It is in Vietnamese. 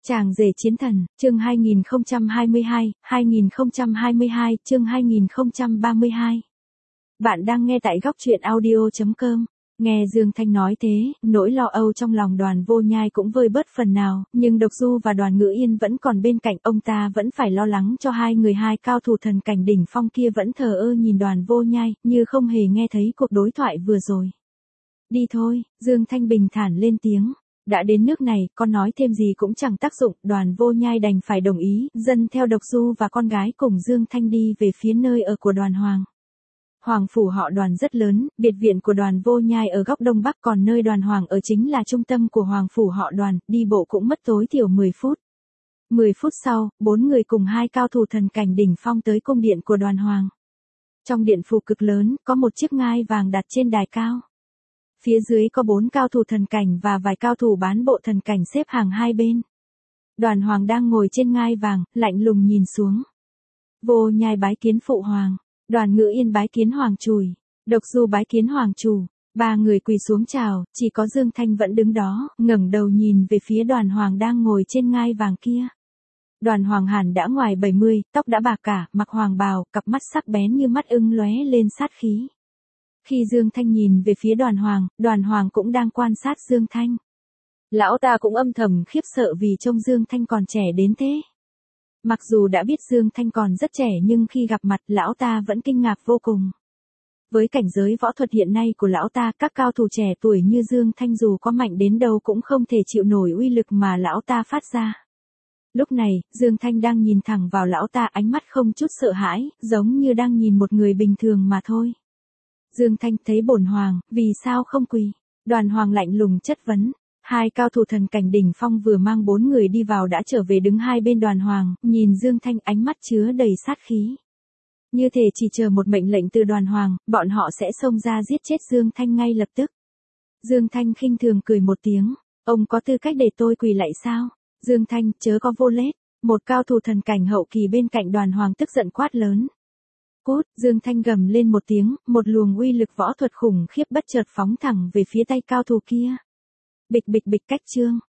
Chàng rể chiến thần, chương 2022, chương 2032. Bạn đang nghe tại góc truyện audio.com. Nghe Dương Thanh nói thế, nỗi lo âu trong lòng Đoàn Vô Nhai cũng vơi bớt phần nào, nhưng Độc Du và Đoàn Ngữ Yên vẫn còn bên cạnh, ông ta vẫn phải lo lắng cho hai người, hai cao thủ thần cảnh đỉnh phong kia vẫn thờ ơ nhìn Đoàn Vô Nhai, như không hề nghe thấy cuộc đối thoại vừa rồi. Đi thôi, Dương Thanh bình thản lên tiếng. Đã đến nước này, con nói thêm gì cũng chẳng tác dụng, Đoàn Vô Nhai đành phải đồng ý, dâng theo Độc Du và con gái cùng Dương Thanh đi về phía nơi ở của Đoàn Hoàng. Hoàng phủ họ Đoàn rất lớn, biệt viện của Đoàn Vô Nhai ở góc đông bắc, còn nơi Đoàn Hoàng ở chính là trung tâm của Hoàng phủ họ Đoàn, đi bộ cũng mất tối thiểu 10 phút. 10 phút sau, 4 người cùng hai cao thủ thần cảnh đỉnh phong tới cung điện của Đoàn Hoàng. Trong điện phủ cực lớn, có một chiếc ngai vàng đặt trên đài cao. Phía dưới có 4 cao thủ thần cảnh và vài cao thủ bán bộ thần cảnh xếp hàng hai bên. Đoàn Hoàng đang ngồi trên ngai vàng, lạnh lùng nhìn xuống. Vô Nhai bái kiến phụ hoàng. Đoàn Ngữ Yên bái kiến hoàng chùi. Độc Du bái kiến hoàng chủ. Ba người quỳ xuống chào, chỉ có Dương Thanh vẫn đứng đó, ngẩng đầu nhìn về phía Đoàn Hoàng đang ngồi trên ngai vàng kia. Đoàn Hoàng hẳn đã ngoài 70, tóc đã bạc cả, mặc hoàng bào, cặp mắt sắc bén như mắt ưng lóe lên sát khí. Khi Dương Thanh nhìn về phía Đoàn Hoàng cũng đang quan sát Dương Thanh. Lão ta cũng âm thầm khiếp sợ vì trông Dương Thanh còn trẻ đến thế. Mặc dù đã biết Dương Thanh còn rất trẻ nhưng khi gặp mặt lão ta vẫn kinh ngạc vô cùng. Với cảnh giới võ thuật hiện nay của lão ta, các cao thủ trẻ tuổi như Dương Thanh dù có mạnh đến đâu cũng không thể chịu nổi uy lực mà lão ta phát ra. Lúc này, Dương Thanh đang nhìn thẳng vào lão ta, ánh mắt không chút sợ hãi, giống như đang nhìn một người bình thường mà thôi. Dương Thanh thấy bổn hoàng, vì sao không quỳ? Đoàn Hoàng lạnh lùng chất vấn. Hai cao thủ thần cảnh đỉnh phong vừa mang 4 người đi vào đã trở về đứng hai bên Đoàn Hoàng, nhìn Dương Thanh ánh mắt chứa đầy sát khí. Như thể chỉ chờ một mệnh lệnh từ Đoàn Hoàng, bọn họ sẽ xông ra giết chết Dương Thanh ngay lập tức. Dương Thanh khinh thường cười một tiếng. Ông có tư cách để tôi quỳ lạy sao? Dương Thanh, chớ có vô lễ. Một cao thủ thần cảnh hậu kỳ bên cạnh Đoàn Hoàng tức giận quát lớn. Cút, Dương Thanh gầm lên một tiếng, một luồng uy lực võ thuật khủng khiếp bất chợt phóng thẳng về phía tay cao thủ kia. Bịch bịch bịch cách chương,